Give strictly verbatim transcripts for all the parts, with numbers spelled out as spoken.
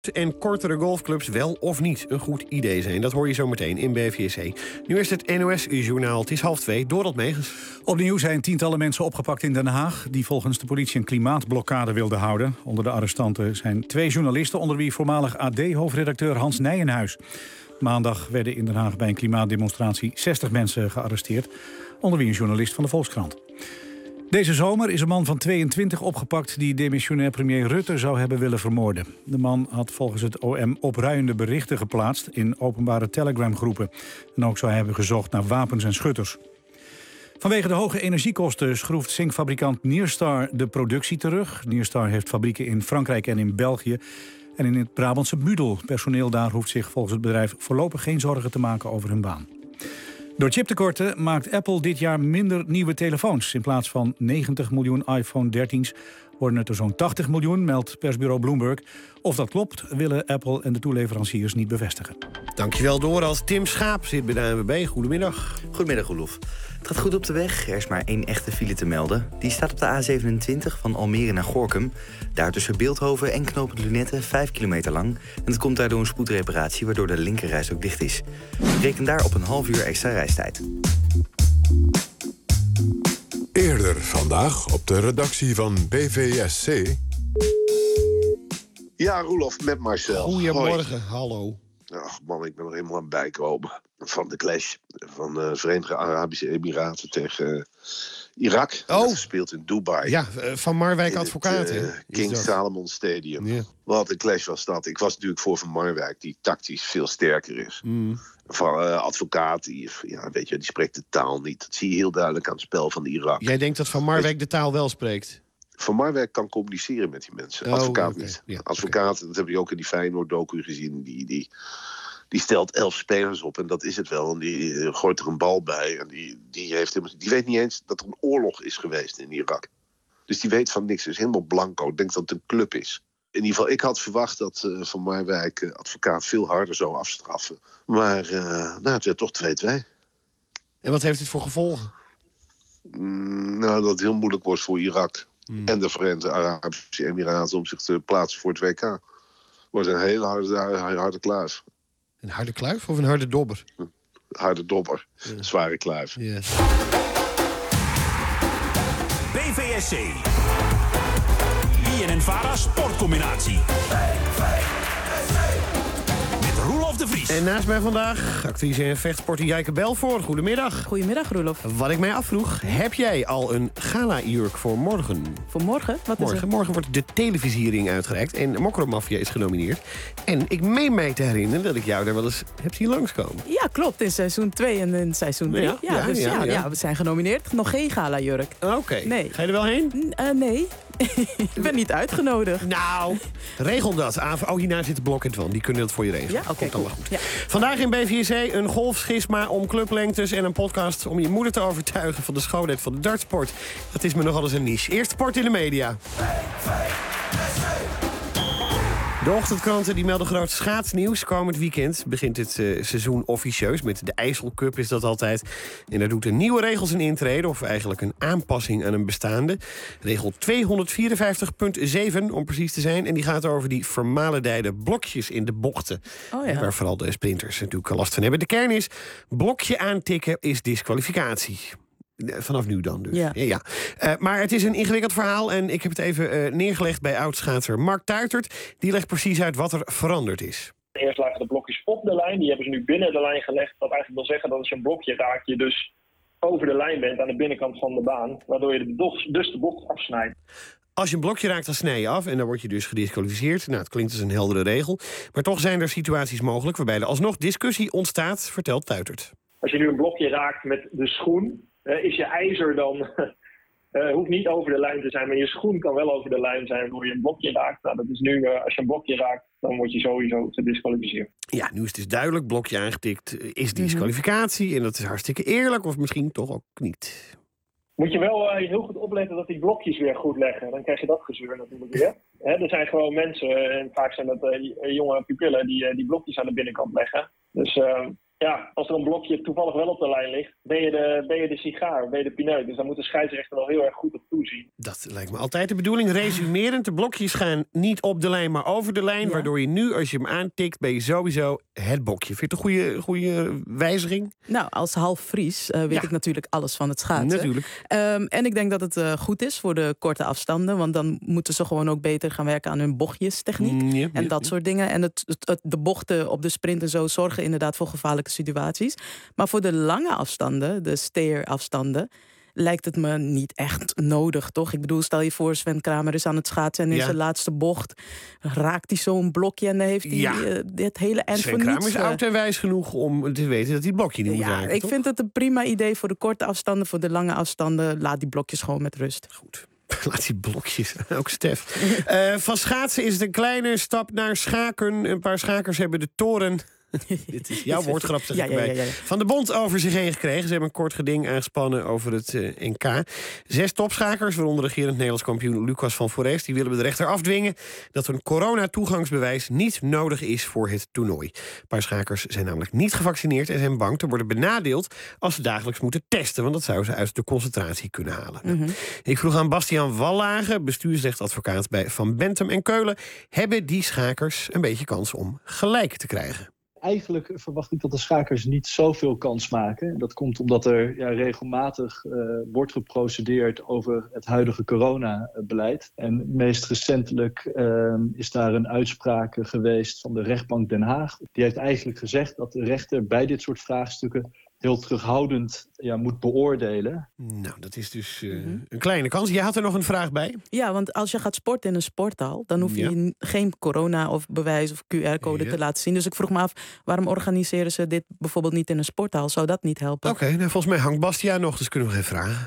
En kortere golfclubs wel of niet een goed idee zijn. Dat hoor je zo meteen in B V S C. Nu is het N O S-journaal. Het is half twee. Dorald Megens. Opnieuw zijn tientallen mensen opgepakt in Den Haag die volgens de politie een klimaatblokkade wilden houden. Onder de arrestanten zijn twee journalisten, onder wie voormalig A D-hoofdredacteur Hans Nijenhuis. Maandag werden in Den Haag bij een klimaatdemonstratie zestig mensen gearresteerd, onder wie een journalist van de Volkskrant. Deze zomer is een man van tweeëntwintig opgepakt die demissionair premier Rutte zou hebben willen vermoorden. De man had volgens het O M opruiende berichten geplaatst in openbare Telegram-groepen. En ook zou hij hebben gezocht naar wapens en schutters. Vanwege de hoge energiekosten schroeft zinkfabrikant Nierstar de productie terug. Nierstar heeft fabrieken in Frankrijk en in België en in het Brabantse Budel. Personeel daar hoeft zich volgens het bedrijf voorlopig geen zorgen te maken over hun baan. Door chiptekorten maakt Apple dit jaar minder nieuwe telefoons. In plaats van negentig miljoen iPhone dertien's worden het er zo'n tachtig miljoen, meldt persbureau Bloomberg. Of dat klopt, willen Apple en de toeleveranciers niet bevestigen. Dankjewel, Dorald. Tim Schaap zit bij de A N W B. Goedemiddag. Goedemiddag, Roelof. Het gaat goed op de weg. Er is maar één echte file te melden. Die staat op de A zevenentwintig van Almere naar Gorinchem. Daar tussen Beeldhoven en knooppunt Lunette, vijf kilometer lang. En het komt daardoor een spoedreparatie, waardoor de linkerreis ook dicht is. Reken daar op een half uur extra reistijd. Eerder vandaag op de redactie van B V S C. Ja, Roelof, met Marcel. Goedemorgen, Hoi. Hallo. Ach man, ik ben er helemaal aan het bijkomen. Van de clash van de Verenigde Arabische Emiraten tegen uh, Irak. Oh. Gespeeld in Dubai. Ja, Van Marwijk Advocaten. In het uh, King Salomon Stadium. Ja. Wat een clash was dat. Ik was natuurlijk voor Van Marwijk, die tactisch veel sterker is. Mm. Van uh, advocaat, die, ja, weet je, die spreekt de taal niet. Dat zie je heel duidelijk aan het spel van Irak. Jij denkt dat Van Marwijk de taal wel spreekt? Van Marwijk kan communiceren met die mensen. Oh, advocaat okay. niet. Ja, advocaat, okay. Dat heb je ook in die Feyenoord-docu gezien. Die, die, die stelt elf spelers op en dat is het wel. En die uh, gooit er een bal bij. En die, die, heeft helemaal, die weet niet eens dat er een oorlog is geweest in Irak. Dus die weet van niks. Het is helemaal blanco. Ik denk dat het een club is. In ieder geval, ik had verwacht dat uh, Van Marwijk uh, advocaat veel harder zou afstraffen. Maar uh, nou, het werd toch twee-twee. En wat heeft dit voor gevolgen? Mm, nou, dat het heel moeilijk wordt voor Irak. Hmm. En de Verenigde Arabische Emiraten om zich te plaatsen voor het W K. Wordt een hele harde, harde kluif. Een harde kluif of een harde dobber? Harde dobber. Ja. Zware kluif. Ja. B V S C. B N N-Vara sportcombinatie. Met Roelof de Vries. En naast mij vandaag actrice en vechtsporter Jijke Belvoort. Goedemiddag. Goedemiddag, Roelof. Wat ik mij afvroeg, heb jij al een gala-jurk voor morgen? Voor morgen? Wat is Morgen, het? morgen wordt de televisiering uitgereikt en Mokromafia is genomineerd. En ik meen mij te herinneren dat ik jou daar wel eens heb zien langskomen. Ja, klopt. In seizoen twee en in seizoen drie. Ja, Ja, ja, dus ja, ja, ja. ja, we zijn genomineerd. Nog geen gala-jurk. Oké. Okay. Nee. Ga je er wel heen? N- uh, nee. Ik ben niet uitgenodigd. Nou, regel dat. Oh, hierna zit de Blok en Twan. Die kunnen dat voor je regelen. Ja, oké, Komt dan cool. wel goed. Ja. Vandaag in B V S C een golfschisma om clublengtes en een podcast om je moeder te overtuigen van de schoonheid van de dartsport. Dat is me nogal eens een niche. Eerst sport in de media. De ochtendkranten die melden groot schaatsnieuws. Komend weekend begint het uh, seizoen officieus. Met de IJsselcup is dat altijd. En daar doet een nieuwe regels een intrede. Of eigenlijk een aanpassing aan een bestaande. Regel tweehonderdvierenvijftig punt zeven om precies te zijn. En die gaat over die vermalendijde blokjes in de bochten. Oh ja. Waar vooral de sprinters natuurlijk last van hebben. De kern is, blokje aantikken is disqualificatie. Vanaf nu dan dus. Ja. Ja, ja. Uh, maar het is een ingewikkeld verhaal en ik heb het even uh, neergelegd bij oudschaatser Mark Tuitert. Die legt precies uit wat er veranderd is. Eerst lagen de blokjes op de lijn, die hebben ze nu binnen de lijn gelegd. Wat eigenlijk wil zeggen dat als je een blokje raakt, je dus over de lijn bent aan de binnenkant van de baan. Waardoor je de, dus de bocht afsnijdt. Als je een blokje raakt, dan snij je af en dan word je dus gedisqualificeerd. Nou, het klinkt als een heldere regel. Maar toch zijn er situaties mogelijk waarbij er alsnog discussie ontstaat, vertelt Tuitert. Als je nu een blokje raakt met de schoen, uh, is je ijzer dan... Uh, hoeft niet over de lijn te zijn, maar je schoen kan wel over de lijn zijn waardoor je een blokje raakt. Nou, dat is nu, uh, als je een blokje raakt, dan word je sowieso gedisqualificeerd. Ja, nu is het dus duidelijk, blokje aangetikt is disqualificatie. Mm-hmm. En dat is hartstikke eerlijk, of misschien toch ook niet. Moet je wel uh, heel goed opletten dat die blokjes weer goed leggen. Dan krijg je dat gezeur natuurlijk weer. Hè, er zijn gewoon mensen, en vaak zijn dat uh, jonge pupillen, die uh, die blokjes aan de binnenkant leggen. Dus uh, ja, als er een blokje toevallig wel op de lijn ligt, ben je de, ben je de sigaar, ben je de pineut. Dus daar moet de scheidsrechter wel heel erg goed op toezien. Dat lijkt me altijd de bedoeling. Resumerend, de blokjes gaan niet op de lijn, maar over de lijn. Ja. Waardoor je nu, als je hem aantikt, ben je sowieso het blokje. Vind je het een goede, goede wijziging? Nou, als half Fries uh, weet ja. ik natuurlijk alles van het schaatsen. Natuurlijk. Um, en ik denk dat het uh, goed is voor de korte afstanden. Want dan moeten ze gewoon ook beter gaan werken aan hun bochtjestechniek. Mm, ja, en ja, dat ja. soort dingen. En het, het, het, de bochten op de sprint en zo zorgen inderdaad voor gevaarlijke situaties. Maar voor de lange afstanden, de steerafstanden, lijkt het me niet echt nodig, toch? Ik bedoel, stel je voor, Sven Kramer is aan het schaatsen en in ja. zijn laatste bocht raakt hij zo'n blokje en dan heeft hij ja. uh, dit hele eind Sven voor Kramer niets. is oud en wijs genoeg om te weten dat hij het blokje niet ja, moet raken. Ik toch? vind het een prima idee voor de korte afstanden, voor de lange afstanden. Laat die blokjes gewoon met rust. Goed. Laat die blokjes, ook Stef. uh, van schaatsen is het een kleine stap naar schaken. Een paar schakers hebben de toren... Dit is jouw woordgrap, zeg ja, ik erbij. ja, ja, ja. Van de bond over zich heen gekregen. Ze hebben een kort geding aangespannen over het uh, N K. Zes topschakers, waaronder regerend Nederlands kampioen Lucas van Foreest, die willen bij de rechter afdwingen dat een corona-toegangsbewijs niet nodig is voor het toernooi. Een paar schakers zijn namelijk niet gevaccineerd en zijn bang te worden benadeeld als ze dagelijks moeten testen, want dat zou ze uit de concentratie kunnen halen. Mm-hmm. Nou, ik vroeg aan Bastiaan Wallage, bestuursrechtadvocaat bij Van Bentum en Keulen, hebben die schakers een beetje kans om gelijk te krijgen? Eigenlijk verwacht ik dat de schakers niet zoveel kans maken. Dat komt omdat er ja, regelmatig uh, wordt geprocedeerd over het huidige coronabeleid. En meest recentelijk uh, is daar een uitspraak geweest van de rechtbank Den Haag. Die heeft eigenlijk gezegd dat de rechter bij dit soort vraagstukken heel terughoudend ja, moet beoordelen. Nou, dat is dus uh, mm-hmm. een kleine kans. Je had er nog een vraag bij? Ja, want als je gaat sporten in een sporthal, dan hoef je ja. geen corona of bewijs of Q R-code ja. te laten zien. Dus ik vroeg me af, waarom organiseren ze dit bijvoorbeeld niet in een sporthal? Zou dat niet helpen? Oké, okay, nou, volgens mij hangt Bastiaan nog, dus kunnen we geen vragen.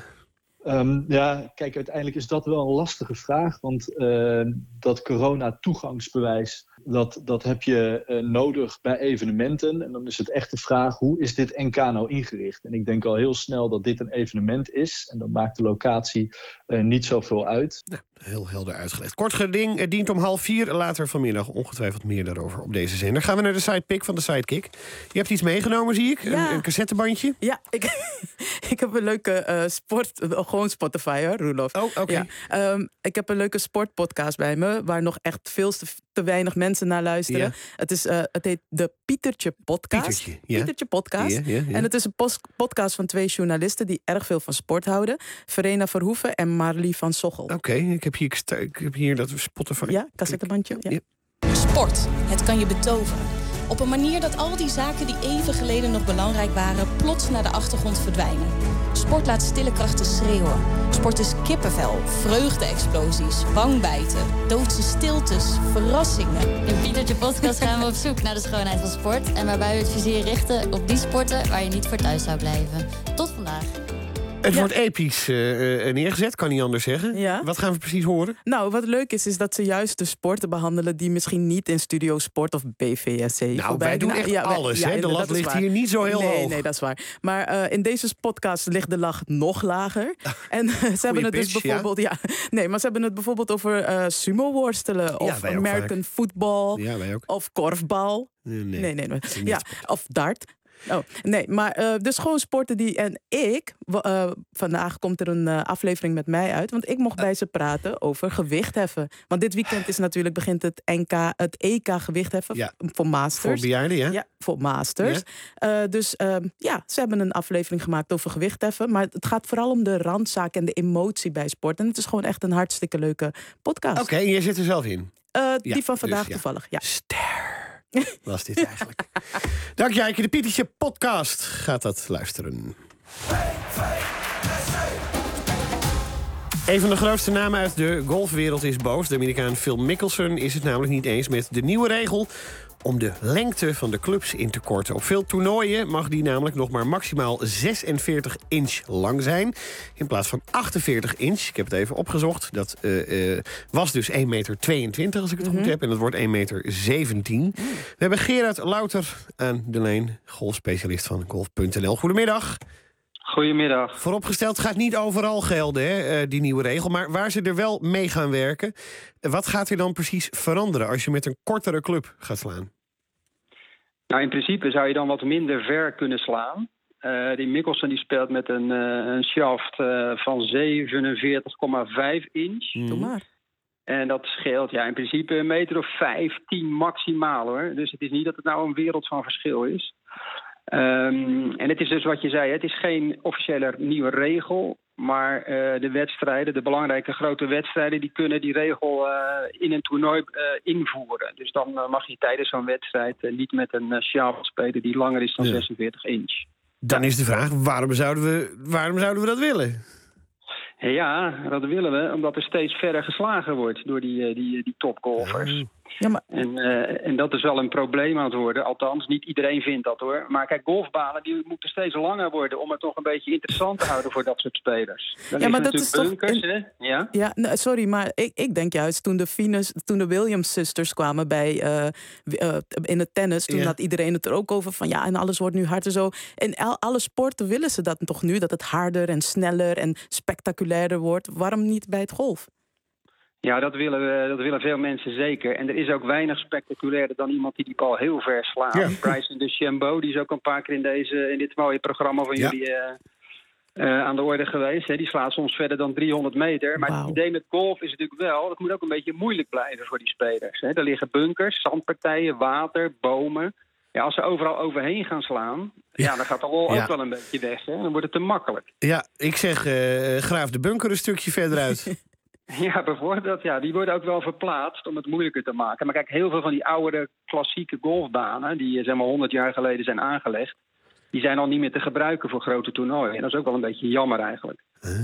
Um, ja, kijk, uiteindelijk is dat wel een lastige vraag. Want uh, dat corona-toegangsbewijs, dat, dat heb je uh, nodig bij evenementen. En dan is het echt de vraag, hoe is dit N K nou ingericht? En ik denk al heel snel dat dit een evenement is. En dan maakt de locatie uh, niet zoveel uit. Ja, heel helder uitgelegd. Kort geding, het dient om half vier. Later vanmiddag ongetwijfeld meer daarover op deze zender. Gaan we naar de sidepick van de Sidekick. Je hebt iets meegenomen, zie ik. Ja. Een, een cassettebandje. Ja, ik, ik heb een leuke uh, sport... Gewoon Spotify, hoor, Roelof. Oh, oké. Okay. Ja. Um, ik heb een leuke sportpodcast bij me, waar nog echt veel te, te weinig mensen naar luisteren. Ja. Het, is, uh, het heet de Pietertje Podcast. Pietertje, ja. Pietertje Podcast. Ja, ja, ja. En het is een post- podcast van twee journalisten die erg veel van sport houden. Verena Verhoeven en Marlie van Sochel. Oké, okay, ik, heb hier, ik heb hier dat Spotify. Ja, cassettebandje. Ja. Ja. Sport, het kan je betoveren. Op een manier dat al die zaken die even geleden nog belangrijk waren, plots naar de achtergrond verdwijnen. Sport laat stille krachten schreeuwen. Sport is kippenvel, vreugde-explosies, wangbijten, doodse stiltes, verrassingen. In Pietertje Podcast gaan we op zoek naar de schoonheid van sport en waarbij we het vizier richten op die sporten waar je niet voor thuis zou blijven. Tot vandaag. Het ja. wordt episch uh, neergezet, kan niet anders zeggen. Ja. Wat gaan we precies horen? Nou, wat leuk is, is dat ze juist de sporten behandelen die misschien niet in Studio Sport of B V S C Nou, voorbij wij doen nou, echt ja, alles, ja, hè? De lat ligt hier niet zo heel nee, hoog. Nee, dat is waar. Maar uh, in deze podcast ligt de lag nog lager. En uh, ze hebben het pitch, dus bijvoorbeeld... Ja. Ja, nee, maar ze hebben het bijvoorbeeld over uh, sumo-worstelen of ja, American football ja, wij ook. Of korfbal. Nee, nee, nee, nee, nee. Ja, of dart. Oh, nee, maar uh, dus gewoon sporten die... En ik, uh, vandaag komt er een uh, aflevering met mij uit, want ik mocht bij ze praten over gewichtheffen. Want dit weekend is natuurlijk begint het N K, het E K gewichtheffen ja. voor masters. Voor bejaarden, ja? Ja, voor masters. Ja. Uh, dus uh, ja, ze hebben een aflevering gemaakt over gewichtheffen, maar het gaat vooral om de randzaak en de emotie bij sport. En het is gewoon echt een hartstikke leuke podcast. Oké, okay, en jij zit er zelf in? Uh, ja, die van vandaag dus, ja. toevallig, ja. Ster. Was dit eigenlijk. Dank Jijke, de Pietertje Podcast gaat dat luisteren. Een van de grootste namen uit de golfwereld is boos. De Amerikaan Phil Mickelson is het namelijk niet eens met de nieuwe regel om de lengte van de clubs in te korten. Op veel toernooien mag die namelijk nog maar maximaal zesenveertig inch lang zijn. In plaats van achtenveertig inch. Ik heb het even opgezocht. Dat uh, uh, was dus één komma tweeëntwintig meter als ik het mm-hmm. goed heb. En dat wordt één komma zeventien meter. Mm. We hebben Gerard Louter aan de lijn. Golfspecialist van golf punt n l. Goedemiddag. Goedemiddag. Vooropgesteld gaat niet overal gelden, hè, uh, die nieuwe regel. Maar waar ze er wel mee gaan werken, wat gaat er dan precies veranderen als je met een kortere club gaat slaan? Nou, in principe zou je dan wat minder ver kunnen slaan. Uh, die Mickelson die speelt met een, uh, een shaft uh, van zevenenveertig komma vijf inch. Doe maar. En dat scheelt ja, in principe een meter of vijftien maximaal hoor. Dus het is niet dat het nou een wereld van verschil is. Um, en het is dus wat je zei, het is geen officiële nieuwe regel. Maar uh, de wedstrijden, de belangrijke grote wedstrijden, die kunnen die regel uh, in een toernooi uh, invoeren. Dus dan uh, mag je tijdens zo'n wedstrijd uh, niet met een uh, shaft spelen die langer is dan ja. zesenveertig inch. Dan is de vraag, waarom zouden we, waarom zouden we dat willen? Ja, dat willen we, omdat er steeds verder geslagen wordt door die, die, die topgolfers. Ja, maar... en, uh, en dat is wel een probleem aan het worden. Althans, niet iedereen vindt dat hoor. Maar kijk, golfbanen die moeten steeds langer worden om het toch een beetje interessant te houden voor dat soort spelers. Dan ja, maar dat is bunkers, toch... In... hè? Ja, ja nee, sorry, maar ik, ik denk juist toen de, Venus, toen de Williams-zusters kwamen bij, uh, uh, in het tennis, toen ja. had iedereen het er ook over van ja, en alles wordt nu harder zo. En al, alle sporten willen ze dat toch nu, dat het harder en sneller en spectaculairder wordt. Waarom niet bij het golf? Ja, dat willen, we, dat willen veel mensen zeker. En er is ook weinig spectaculairder dan iemand die die bal heel ver slaat. Ja. Bryson DeChambeau, die is ook een paar keer in, deze, in dit mooie programma van ja. jullie uh, uh, aan de orde geweest. Hè. Die slaat soms verder dan driehonderd meter. Maar wow. het idee met golf is natuurlijk wel, dat moet ook een beetje moeilijk blijven voor die spelers. Hè. Er liggen bunkers, zandpartijen, water, bomen. Ja, als ze overal overheen gaan slaan, ja, ja dan gaat de lol ja. ook wel een beetje weg. Hè. Dan wordt het te makkelijk. Ja, ik zeg, uh, graaf de bunker een stukje verder uit. Ja, bijvoorbeeld. Ja, die worden ook wel verplaatst om het moeilijker te maken. Maar kijk, heel veel van die oude klassieke golfbanen, die zeg maar honderd jaar geleden zijn aangelegd, die zijn al niet meer te gebruiken voor grote toernooien. En dat is ook wel een beetje jammer eigenlijk.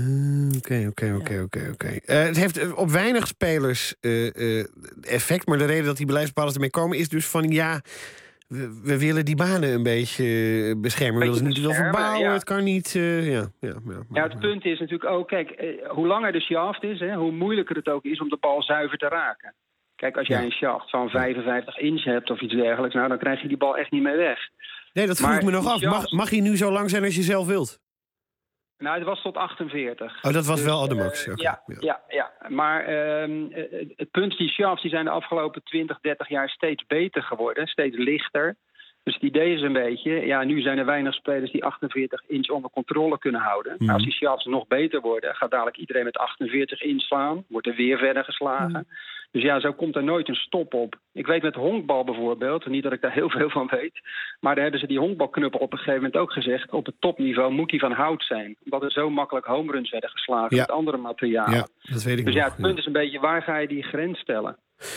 Oké, oké, oké, oké, oké. Het heeft op weinig spelers uh, uh, effect, maar de reden dat die beleidsbepalers ermee komen is dus van ja, we, we willen die banen een beetje beschermen. We willen ze niet te veel verbouwen, ja. Het kan niet... Uh, ja, ja, ja, maar, ja, het punt is natuurlijk ook, kijk, uh, hoe langer de shaft is, hè, hoe moeilijker het ook is om de bal zuiver te raken. Kijk, als jij ja. een shaft van vijfenvijftig inch hebt of iets dergelijks, nou, dan krijg je die bal echt niet meer weg. Nee, dat vroeg ik me nog af. Mag, mag hij nu zo lang zijn als je zelf wilt? Nou, het was tot achtenveertig. Oh, dat was dus, wel al de max. Uh, okay. ja, ja. ja, ja. Maar uh, het punt, die shafts die zijn de afgelopen twintig, dertig jaar steeds beter geworden. Steeds lichter. Dus het idee is een beetje, ja, nu zijn er weinig spelers die achtenveertig inch onder controle kunnen houden. Mm. Maar als die shafts nog beter worden, gaat dadelijk iedereen met achtenveertig inch slaan. Wordt er weer verder geslagen. Mm. Dus ja, zo komt er nooit een stop op. Ik weet met honkbal bijvoorbeeld, niet dat ik daar heel veel van weet, maar daar hebben ze die honkbalknuppel op een gegeven moment ook gezegd, op het topniveau moet die van hout zijn. Omdat er zo makkelijk homeruns werden geslagen ja. met andere materialen. Ja, dat weet ik dus nog. ja, het punt ja. is een beetje, waar ga je die grens stellen?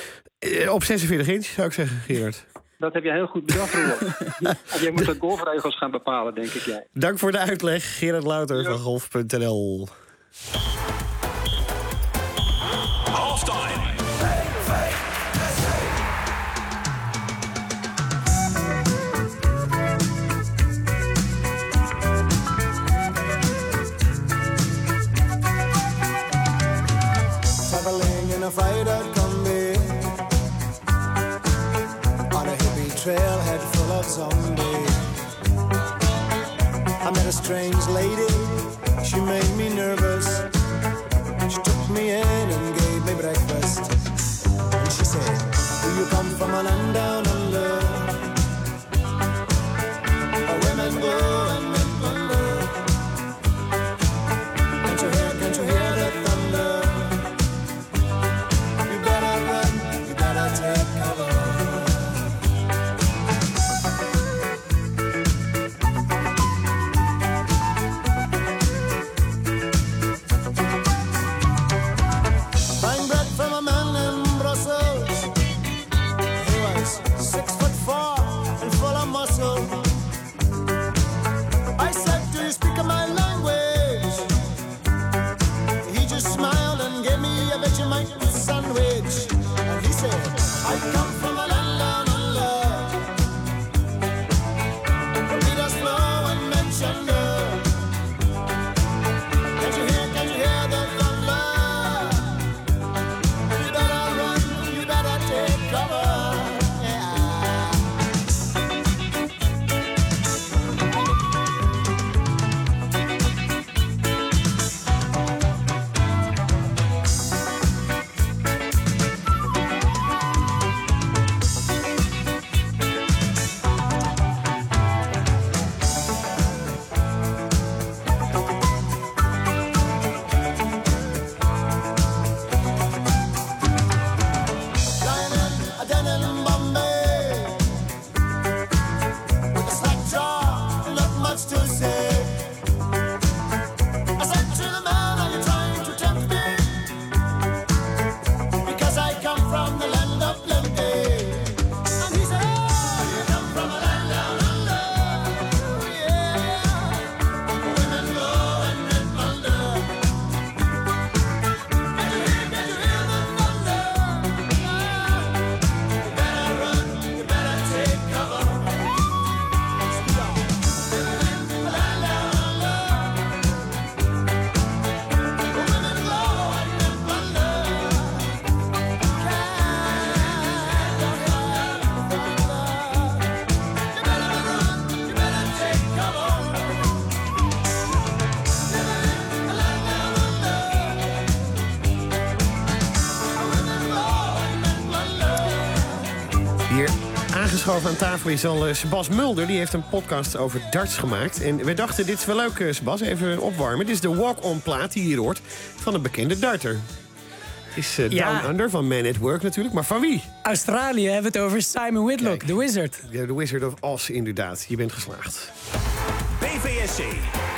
Uh, op zesenveertig inch, zou ik zeggen, Gerard. Dat heb je heel goed bedacht, Roelof. Jij moet de golfregels gaan bepalen, denk ik jij. Dank voor de uitleg, Gerard Louter ja. van golf punt n l. Halftime. Traveling in a freighter combi on a hippie trailhead full of zombies. I met a strange lady, she made me nervous. She took me in and gave me breakfast. And she said, do you come from a land down under? Where women go and men wonder. Can't you hear, can't you hear the thunder? You better run, you better take cover. Aangeschoven aan tafel is al uh, Sebas Mulder. Die heeft een podcast over darts gemaakt. En we dachten, dit is wel leuk, uh, Sebas, even opwarmen. Dit is de walk-on plaat die je hier hoort van een bekende darter. Is uh, ja. Down Under van Man at Work natuurlijk. Maar van wie? Australië hebben we het over Simon Whitlock, de Wizard. De ja, Wizard of Oz, inderdaad. Je bent geslaagd. B V S C.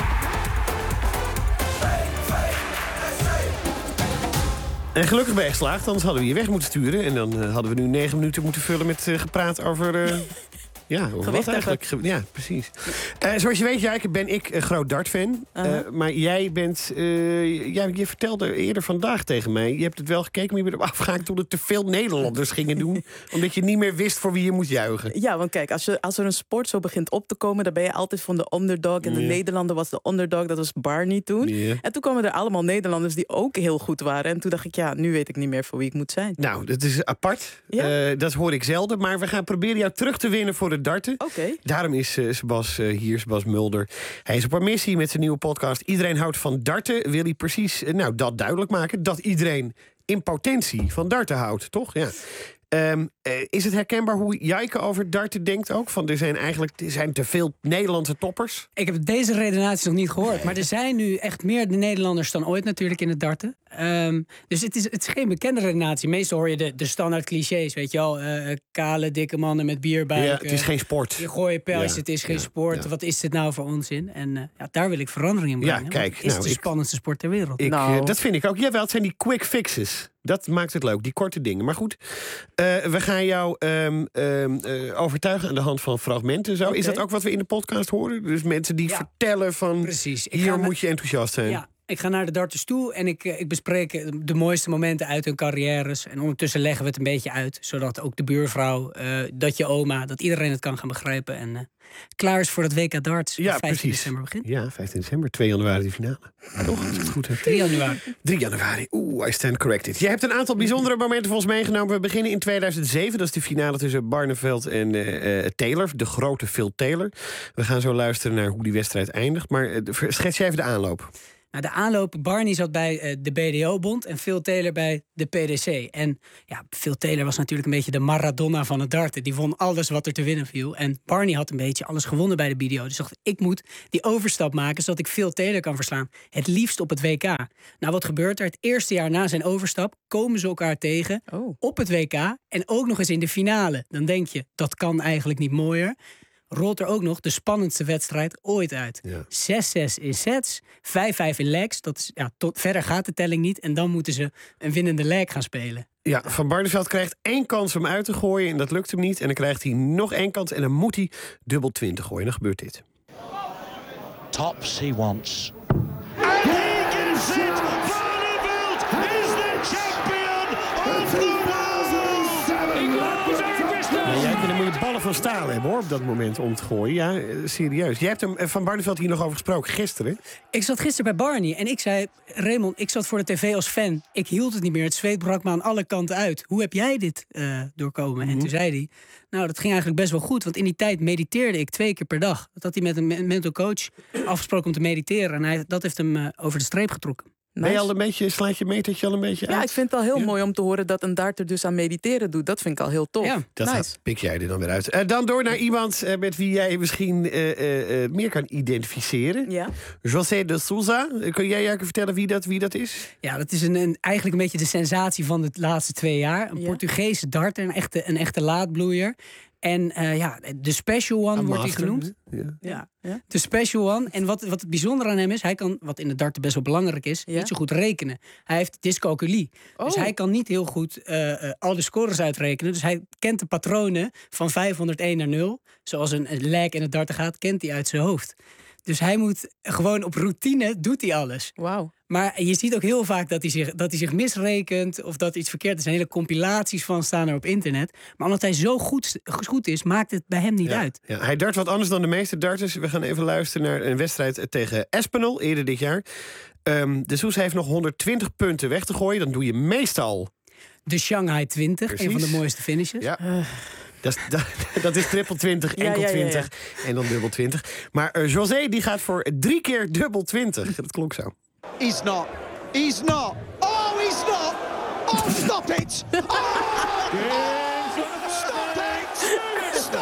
En gelukkig ben je geslaagd, anders hadden we je weg moeten sturen. En dan uh, hadden we nu negen minuten moeten vullen met uh, gepraat over... Uh, ja, over wat eigenlijk. Ge ja, precies. Uh, zoals je weet, Jijke, ben ik een groot dartfan. Uh, uh-huh. Maar jij bent... Uh, ja, je vertelde eerder vandaag tegen mij... je hebt het wel gekeken, maar je bent afgehaakt... toen er te veel Nederlanders gingen doen. Omdat je niet meer wist voor wie je moest juichen. Ja, want kijk, als, je, als er een sport zo begint op te komen... dan ben je altijd van de underdog. En de yeah. Nederlander was de underdog, dat was Barney toen. Yeah. En toen kwamen er allemaal Nederlanders die ook heel goed waren. En toen dacht ik, ja, nu weet ik niet meer voor wie ik moet zijn. Nou, dat is apart. Ja. Uh, dat hoor ik zelden. Maar we gaan proberen jou terug te winnen voor de darten. Okay. Daarom is uh, Sebas uh, hier, Sebas Mulder. Hij is op een missie met zijn nieuwe podcast. Iedereen houdt van darten. Wil hij precies uh, nou, dat duidelijk maken. Dat iedereen in potentie van darten houdt, toch? Ja. Um, uh, is het herkenbaar hoe Jijke over darten denkt ook? Van er zijn eigenlijk er zijn te veel Nederlandse toppers. Ik heb deze redenatie nog niet gehoord. Maar er zijn nu echt meer de Nederlanders dan ooit natuurlijk in het darten. Um, dus het is, het is geen bekende redenatie. Meestal hoor je de, de standaard clichés, weet je wel. Uh, kale, dikke mannen met bierbuik. Ja, het is geen sport. Je gooien pijltjes, ja, het is geen ja, sport. Ja. Wat is dit nou voor onzin? En uh, ja, daar wil ik verandering in brengen. Ja, kijk, het is nou, de ik, spannendste sport ter wereld. Ik, nou. uh, dat vind ik ook. Jawel, het zijn die quick fixes. Dat maakt het leuk, die korte dingen. Maar goed, uh, we gaan jou um, um, uh, overtuigen aan de hand van fragmenten. Zo. Okay. Is dat ook wat we in de podcast horen? Dus mensen die ja. vertellen van... Precies. Ik hier moet je enthousiast zijn. Ja. Ik ga naar de darters toe en ik, ik bespreek de mooiste momenten uit hun carrières. En ondertussen leggen we het een beetje uit. Zodat ook de buurvrouw, uh, dat je oma, dat iedereen het kan gaan begrijpen. En uh, klaar is voor het W K darts. Ja, vijftien precies. december begint. Ja, vijftien december. twee januari de finale. Toch? Als ik het goed heb. drie januari. drie januari. Oeh, I stand corrected. Je hebt een aantal bijzondere momenten voor ons meegenomen. We beginnen in tweeduizend zeven. Dat is de finale tussen Barneveld en uh, uh, Taylor. De grote Phil Taylor. We gaan zo luisteren naar hoe die wedstrijd eindigt. Maar uh, schets jij even de aanloop. Nou, de aanloop, Barney zat bij uh, de B D O-bond en Phil Taylor bij de P D C. En ja, Phil Taylor was natuurlijk een beetje de Maradona van het darten. Die won alles wat er te winnen viel. En Barney had een beetje alles gewonnen bij de B D O. Dus dacht ik moet die overstap maken zodat ik Phil Taylor kan verslaan. Het liefst op het W K. Nou, wat gebeurt er? Het eerste jaar na zijn overstap komen ze elkaar tegen oh. op het W K. En ook nog eens in de finale. Dan denk je, dat kan eigenlijk niet mooier. Rolt er ook nog de spannendste wedstrijd ooit uit. Ja. zes zes in sets, vijf vijf in legs. Dat is, ja, tot, verder gaat de telling niet. En dan moeten ze een winnende leg gaan spelen. Ja, Van Barneveld krijgt één kans om uit te gooien. En dat lukt hem niet. En dan krijgt hij nog één kans. En dan moet hij dubbel twintig gooien. En dan gebeurt dit. Tops he wants. And he gets it! Barneveld is the champion of the world! Ja, jij kunt er ballen van staal hebben hoor, op dat moment om te gooien. Ja, serieus. Jij hebt hem Van Barneveld hier nog over gesproken gisteren. Ik zat gisteren bij Barney en ik zei... Raymond, ik zat voor de tv als fan. Ik hield het niet meer. Het zweet brak me aan alle kanten uit. Hoe heb jij dit uh, doorkomen? Mm-hmm. En toen zei hij... Nou, dat ging eigenlijk best wel goed. Want in die tijd mediteerde ik twee keer per dag. Dat had hij met een mental coach afgesproken om te mediteren. En hij, dat heeft hem uh, over de streep getrokken. Nice. Ben je al een beetje, slaat je metertje al een beetje uit? Ja, ik vind het al heel ja. mooi om te horen dat een darter dus aan mediteren doet. Dat vind ik al heel tof. Ja, dat nice. gaat, pik jij er dan weer uit. Uh, dan door naar iemand uh, met wie jij misschien uh, uh, uh, meer kan identificeren. Ja. José de Souza. Uh, kun jij even vertellen wie dat, wie dat is? Ja, dat is een, een, eigenlijk een beetje de sensatie van de laatste twee jaar. Een ja. Portugese darter, een echte, een echte laadbloeier. En uh, ja, de special one wordt hij genoemd. Ja. Ja. Ja. De special one. En wat, wat het bijzonder aan hem is, hij kan, wat in de darten best wel belangrijk is, ja. niet zo goed rekenen. Hij heeft dyscalculie. Oh. Dus hij kan niet heel goed uh, uh, al de scores uitrekenen. Dus hij kent de patronen van vijfhonderdéén naar nul. Zoals een, een leg in het darten gaat, kent hij uit zijn hoofd. Dus hij moet gewoon op routine, doet hij alles. Wauw. Maar je ziet ook heel vaak dat hij, zich, dat hij zich misrekent of dat iets verkeerd is. Er zijn hele compilaties van staan er op internet. Maar omdat hij zo goed, goed is, maakt het bij hem niet ja, uit. Ja, hij dart wat anders dan de meeste darters. We gaan even luisteren naar een wedstrijd tegen Espinel eerder dit jaar. Um, de Soes heeft nog honderdtwintig punten weg te gooien. Dan doe je meestal... De Shanghai twintig, Precies. Een van de mooiste finishes. Ja. Uh. Dat is, dat, dat is triple twintig, enkel ja, ja, ja, ja. twintig en dan dubbel twintig. Maar uh, José die gaat voor drie keer dubbel twintig. Dat klonk zo. He's not. He's not. Oh, he's not. Oh, stop it. Oh, stop it. Stop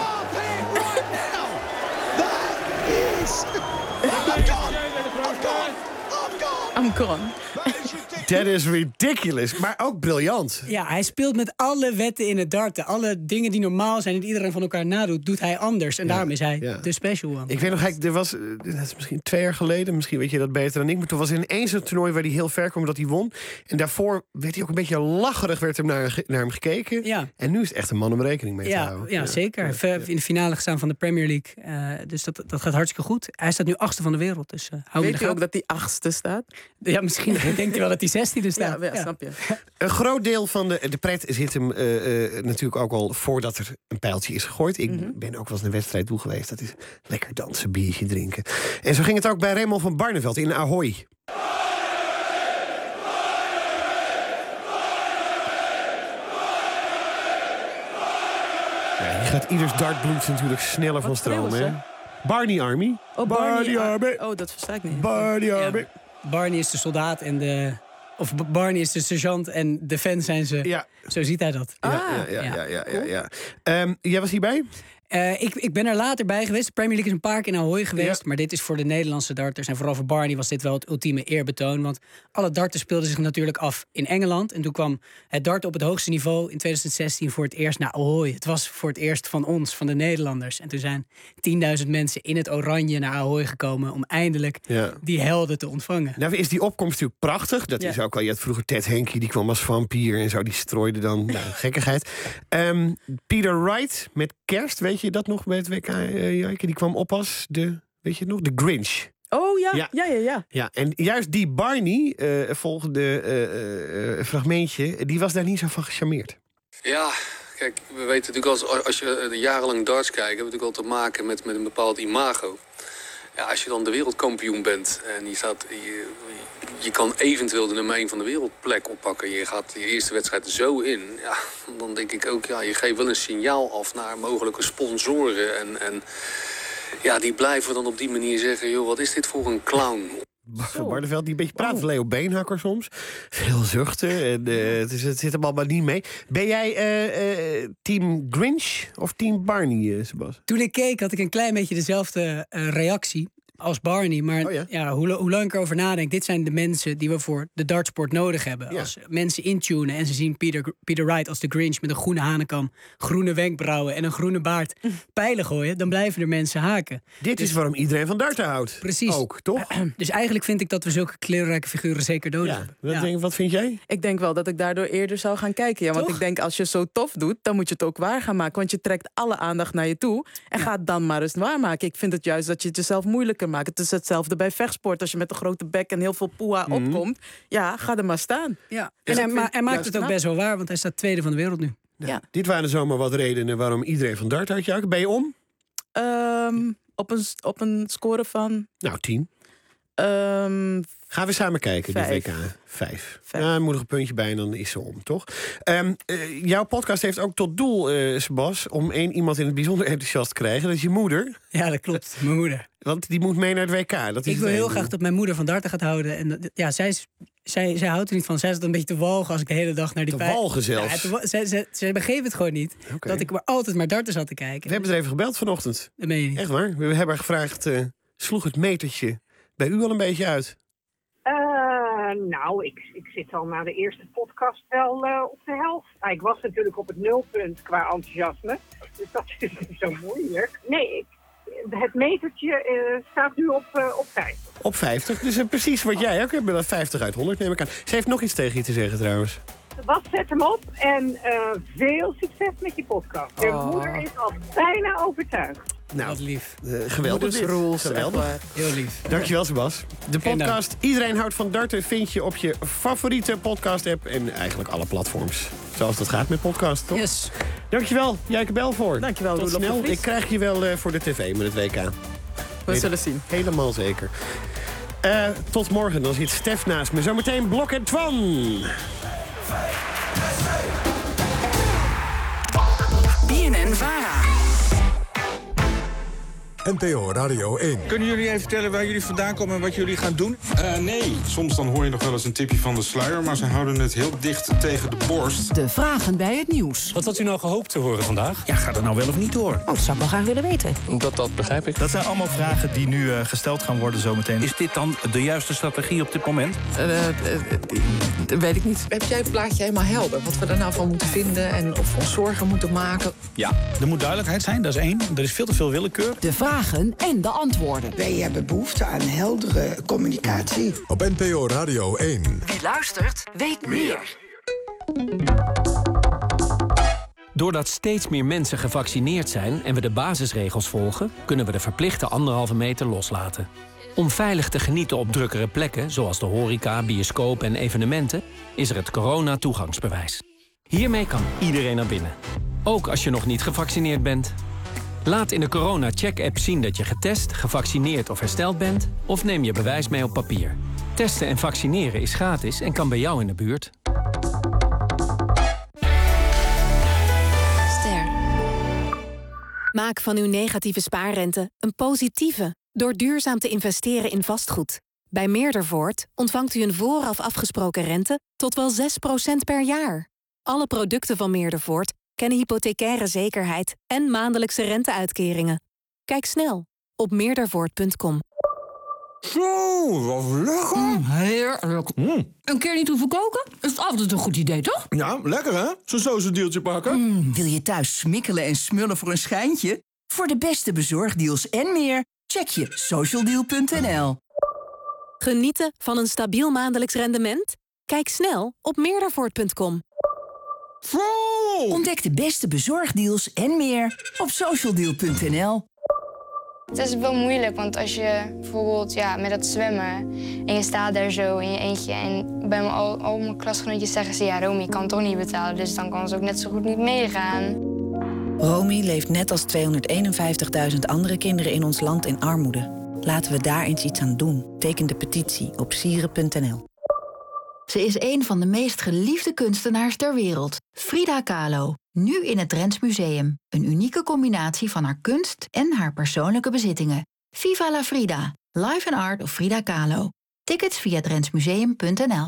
I'm gone. Dat is ridiculous, maar ook briljant. Ja, hij speelt met alle wetten in het darten. Alle dingen die normaal zijn en die iedereen van elkaar nadoet, doet hij anders. En ja, daarom is hij ja. de special one. Ik weet nog, er was, dat is misschien twee jaar geleden, misschien weet je dat beter dan ik, maar toen was er ineens een toernooi waar hij heel ver kwam dat hij won. En daarvoor werd hij ook een beetje lacherig, werd hem naar, naar hem gekeken. Ja. En nu is het echt een man om rekening mee te ja, houden. Ja, ja, zeker. Ja. In de finale gestaan van de Premier League. Uh, dus dat, dat gaat hartstikke goed. Hij staat nu achtste van de wereld. Dus, uh, hou weet je ook dat hij achtste staat? Ja, misschien denkt hij wel dat hij zestiende staat. Ja, ja, snap je. Een groot deel van de, de pret zit hem uh, uh, natuurlijk ook al voordat er een pijltje is gegooid. Ik mm-hmm. ben ook wel eens een wedstrijd toe geweest. Dat is lekker dansen, biertje drinken. En zo ging het ook bij Raymond van Barneveld in Ahoy. Ja, hier gaat ieders dartbloed natuurlijk sneller van stromen. Hè? Barney Army. Oh, Barney, Barney Army. Oh, dat versta ik niet. Barney Army. Ja. Barney is de soldaat en de... Of Barney is de sergeant en de fans zijn ze. Ja. Zo ziet hij dat. Ah, ja, ja, ja, ja, ja, ja, ja. Um, jij was hierbij? Uh, ik, ik ben er later bij geweest. De Premier League is een paar keer in Ahoy geweest. Ja. Maar dit is voor de Nederlandse darters. En vooral voor Barney was dit wel het ultieme eerbetoon. Want alle darters speelden zich natuurlijk af in Engeland. En toen kwam het darten op het hoogste niveau in twintig zestien voor het eerst naar Ahoy. Het was voor het eerst van ons, van de Nederlanders. En toen zijn tienduizend mensen in het oranje naar Ahoy gekomen om eindelijk ja. die helden te ontvangen. Nou is die opkomst natuurlijk prachtig. Dat ja. is ook al, je had vroeger Ted Henke, die kwam als vampier en zo. Die strooide dan, nou, gekkigheid. Um, Peter Wright met Kerst, weet je dat nog bij het W K, uh, Jijke? Die kwam op als de, weet je het nog, de Grinch. Oh ja, ja, ja, ja. Ja, ja en juist die Barney, uh, volgende uh, uh, fragmentje, die was daar niet zo van gecharmeerd. Ja, kijk, we weten natuurlijk als, als je uh, jarenlang darts kijkt, hebben we natuurlijk al te maken met, met een bepaald imago. Ja, als je dan de wereldkampioen bent en je, staat, je, je kan eventueel de nummer één van de wereldplek oppakken. Je gaat je eerste wedstrijd zo in. Ja, dan denk ik ook, ja, je geeft wel een signaal af naar mogelijke sponsoren. En, en ja, die blijven dan op die manier zeggen, joh, wat is dit voor een clown? Van Barneveld die een beetje praat, oh. Leo Beenhakker soms. Veel zuchten. En, uh, het, is, het zit hem allemaal niet mee. Ben jij uh, uh, team Grinch of team Barney, uh, Sebas? Toen ik keek had ik een klein beetje dezelfde uh, reactie als Barney. Maar oh ja? Ja, hoe, hoe lang ik erover nadenk, dit zijn de mensen die we voor de dartsport nodig hebben. Ja. Als mensen intunen en ze zien Peter, Peter Wright als de Grinch met een groene hanenkam, groene wenkbrauwen en een groene baard pijlen gooien, dan blijven er mensen haken. Dit dus, is waarom iedereen van darten houdt. Precies. Ook, toch? Dus eigenlijk vind ik dat we zulke kleurrijke figuren zeker nodig ja. hebben. Wat, ja. denk, wat vind jij? Ik denk wel dat ik daardoor eerder zou gaan kijken. Ja, want ik denk, als je zo tof doet, dan moet je het ook waar gaan maken. Want je trekt alle aandacht naar je toe en ja. gaat dan maar eens waarmaken. Ik vind het juist dat je het jezelf moeilijker maakt. Het is hetzelfde bij vechtsport. Als je met een grote bek en heel veel poeha mm-hmm. opkomt, ja, ga er maar staan. Ja. En hij, ma- hij maakt het ook best wel waar, want hij staat tweede van de wereld nu. Ja. Ja. Dit waren zomaar wat redenen waarom iedereen van dart houdt. Jacke, ben je om? Um, op, een, op een score van... Nou, tien. Um, Gaan we samen kijken, dit W K. Vijf. Vijf. Ja, een moedig puntje bij en dan is ze om, toch? Um, uh, jouw podcast heeft ook tot doel, uh, Sebas, om één iemand in het bijzonder enthousiast te krijgen. Dat is je moeder. Ja, dat klopt. Mijn moeder. Want die moet mee naar het W K. Dat is ik wil heel graag dat mijn moeder van darten gaat houden. En ja, zij, is, zij, zij houdt er niet van. Zij zit een beetje te walgen als ik de hele dag naar die te pijl... Te walgen zelfs? Ja, te, zij, zij, zij begreep het gewoon niet. Okay. Dat ik maar altijd maar darten zat te kijken. We hebben er even gebeld vanochtend. Dat meen je niet. Echt waar? We hebben haar gevraagd, uh, sloeg het metertje bij u al een beetje uit? Uh, nou, ik, ik zit al na de eerste podcast wel uh, op de helft. Nou, ik was natuurlijk op het nulpunt qua enthousiasme. Dus dat is niet zo moeilijk. Nee, ik, het metertje uh, staat nu op, uh, op vijftig. Op vijftig? Dus uh, precies wat jij ook hebt. vijftig uit honderd neem ik aan. Ze heeft nog iets tegen je te zeggen trouwens. Wat zet hem op en uh, veel succes met je podcast. Je oh. moeder is al bijna overtuigd. Nou, wat lief. Uh, geweldig. Rules, geweldig. Heel lief. Dankjewel, Sebas. De podcast Iedereen houdt van darten vind je op je favoriete podcast-app en eigenlijk alle platforms. Zoals dat gaat met podcast, toch? Yes. Dankjewel, Jijke Belvoort. Dankjewel, Tot snel. Ik krijg je wel uh, voor de tv met het W K. We nee, zullen zien. Helemaal zeker. Uh, tot morgen, dan zit Stef naast me. Zometeen Blok en Twan. B N N Vara. N P O Radio één. Kunnen jullie even vertellen waar jullie vandaan komen en wat jullie gaan doen? Uh, nee, soms dan hoor je nog wel eens een tipje van de sluier, maar ze houden het heel dicht tegen de borst. De vragen bij het nieuws. Wat had u nou gehoopt te horen vandaag? Ja, gaat er nou wel of niet door? Oh, dat zou ik wel graag willen weten. Dat, dat begrijp ik. Dat zijn allemaal vragen die nu uh, gesteld gaan worden zometeen. Is dit dan de juiste strategie op dit moment? Uh, uh, uh, weet ik niet. Heb jij het plaatje helemaal helder? Wat we er nou van moeten vinden en of we ons zorgen moeten maken? Ja, er moet duidelijkheid zijn, dat is één. Er is veel te veel willekeur. De vragen en de antwoorden. Wij hebben behoefte aan heldere communicatie. Op N P O Radio één. Wie luistert, weet meer. Doordat steeds meer mensen gevaccineerd zijn en we de basisregels volgen, kunnen we de verplichte anderhalve meter loslaten. Om veilig te genieten op drukkere plekken, zoals de horeca, bioscoop en evenementen, is er het corona-toegangsbewijs. Hiermee kan iedereen naar binnen. Ook als je nog niet gevaccineerd bent. Laat in de corona-check-app zien dat je getest, gevaccineerd of hersteld bent, of neem je bewijs mee op papier. Testen en vaccineren is gratis en kan bij jou in de buurt. Ster. Maak van uw negatieve spaarrente een positieve door duurzaam te investeren in vastgoed. Bij Meerdervoort ontvangt u een vooraf afgesproken rente tot wel zes procent per jaar. Alle producten van Meerdervoort kennen hypothecaire zekerheid en maandelijkse renteuitkeringen. Kijk snel op meerdervoort punt com. Zo, wat lekker. Mm, heerlijk. Mm. Een keer niet hoeven koken? Is altijd een goed idee, toch? Ja, lekker hè? Zo'n sausendeeltje pakken. Mm, wil je thuis smikkelen en smullen voor een schijntje? Voor de beste bezorgdeals en meer, check je socialdeal punt n l. Genieten van een stabiel maandelijks rendement? Kijk snel op meerdervoort punt com. Wow. Ontdek de beste bezorgdeals en meer op socialdeal punt n l. Het is wel moeilijk, want als je bijvoorbeeld ja, met dat zwemmen en je staat daar zo in je eentje en bij mijn, al, al mijn klasgenootjes zeggen ze ja, Romy kan toch niet betalen, dus dan kan ze ook net zo goed niet meegaan. Romy leeft net als tweehonderdeenenvijftigduizend andere kinderen in ons land in armoede. Laten we daar eens iets aan doen. Teken de petitie op sieren punt n l. Ze is een van de meest geliefde kunstenaars ter wereld. Frida Kahlo. Nu in het Drents Museum. Een unieke combinatie van haar kunst en haar persoonlijke bezittingen. Viva la Frida. Life and Art of Frida Kahlo. Tickets via drentsmuseum punt n l.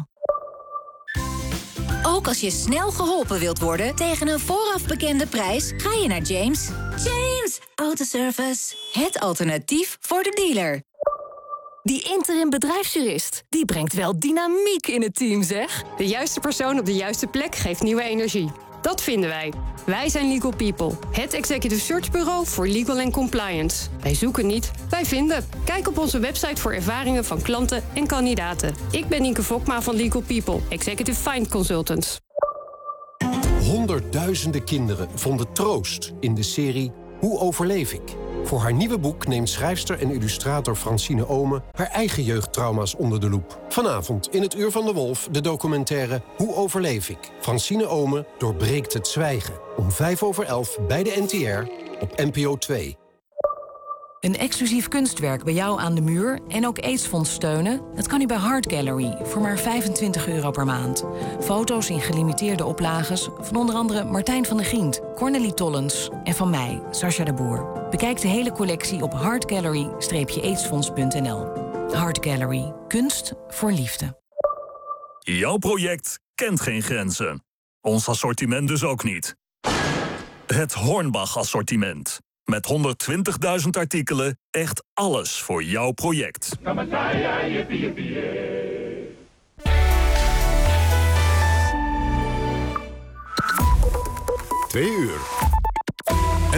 Ook als je snel geholpen wilt worden tegen een vooraf bekende prijs, ga je naar James. James Autoservice. Het alternatief voor de dealer. Die interim bedrijfsjurist, die brengt wel dynamiek in het team, zeg. De juiste persoon op de juiste plek geeft nieuwe energie. Dat vinden wij. Wij zijn Legal People, het executive search bureau voor legal en compliance. Wij zoeken niet, wij vinden. Kijk op onze website voor ervaringen van klanten en kandidaten. Ik ben Nienke Vokma van Legal People, executive find consultants. Honderdduizenden kinderen vonden troost in de serie Hoe overleef ik? Voor haar nieuwe boek neemt schrijfster en illustrator Francine Omen haar eigen jeugdtrauma's onder de loep. Vanavond in het Uur van de Wolf de documentaire Hoe overleef ik? Francine Omen doorbreekt het zwijgen. Om vijf over elf bij de N T R op N P O twee. Een exclusief kunstwerk bij jou aan de muur en ook AIDS-fonds steunen? Dat kan u bij Heart Gallery voor maar vijfentwintig euro per maand. Foto's in gelimiteerde oplages van onder andere Martijn van der Gient, Cornelie Tollens en van mij, Sascha de Boer. Bekijk de hele collectie op heart gallery aidsfonds punt n l. Heart Gallery. Kunst voor liefde. Jouw project kent geen grenzen. Ons assortiment dus ook niet. Het Hornbach-assortiment. Met honderdtwintigduizend artikelen, echt alles voor jouw project. Twee uur.